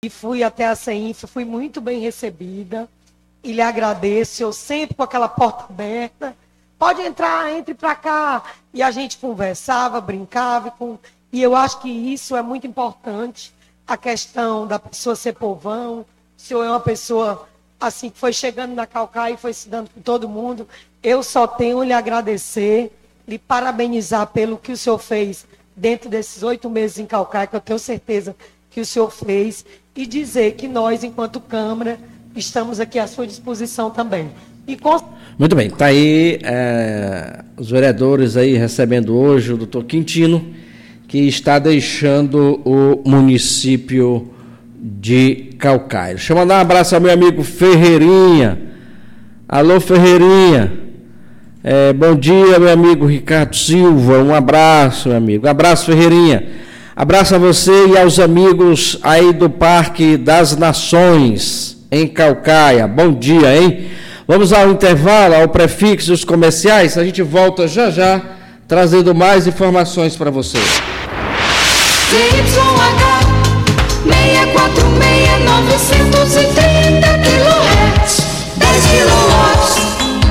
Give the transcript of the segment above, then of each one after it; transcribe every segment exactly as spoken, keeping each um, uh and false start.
e fui até a CEINFRA, fui muito bem recebida e lhe agradeço, eu sempre com aquela porta aberta, pode entrar, entre para cá, e a gente conversava, brincava, e, com... e eu acho que isso é muito importante, a questão da pessoa ser povão, o senhor é uma pessoa assim que foi chegando na Caucaia e foi se dando com todo mundo, eu só tenho lhe agradecer, lhe parabenizar pelo que o senhor fez dentro desses oito meses em Caucaia, que eu tenho certeza que o senhor fez, e dizer que nós, enquanto Câmara, estamos aqui à sua disposição também. E com... Muito bem, está aí é, os vereadores aí recebendo hoje o doutor Quintino, que está deixando o município de Caucaia. Deixa eu mandar um abraço ao meu amigo Ferreirinha. Alô, Ferreirinha. É, bom dia, meu amigo Ricardo Silva. Um abraço, meu amigo. Um abraço, Ferreirinha. Abraço a você e aos amigos aí do Parque das Nações, em Caucaia. Bom dia, hein? Vamos ao intervalo, ao prefixo dos comerciais. A gente volta já já, trazendo mais informações para você. Z Y H seis quatro seis novecentos e trinta quilohertz, dez quilowatts.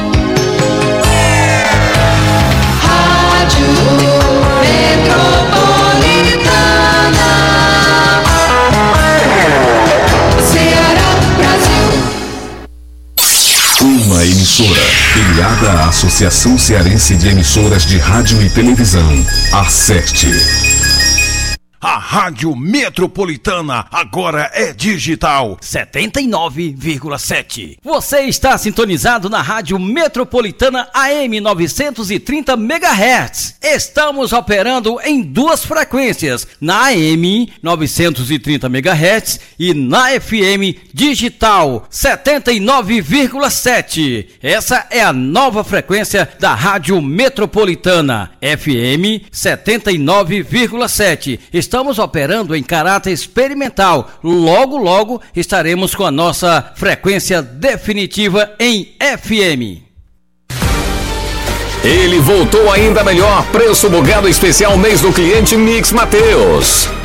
Rádio Metropolitana, Ceará, Brasil. Uma emissora filiada à Associação Cearense de Emissoras de Rádio e Televisão, a SERT. A Rádio Metropolitana agora é digital. setenta e nove vírgula sete. Você está sintonizado na Rádio Metropolitana A M novecentos e trinta megahertz. Estamos operando em duas frequências, na A M novecentos e trinta megahertz e na F M digital setenta e nove vírgula sete. Essa é a nova frequência da Rádio Metropolitana, F M setenta e nove vírgula sete. Estamos operando em caráter experimental. Logo, logo estaremos com a nossa frequência definitiva em F M. Ele voltou ainda melhor. Preço bugado especial mês do cliente Mix Mateus.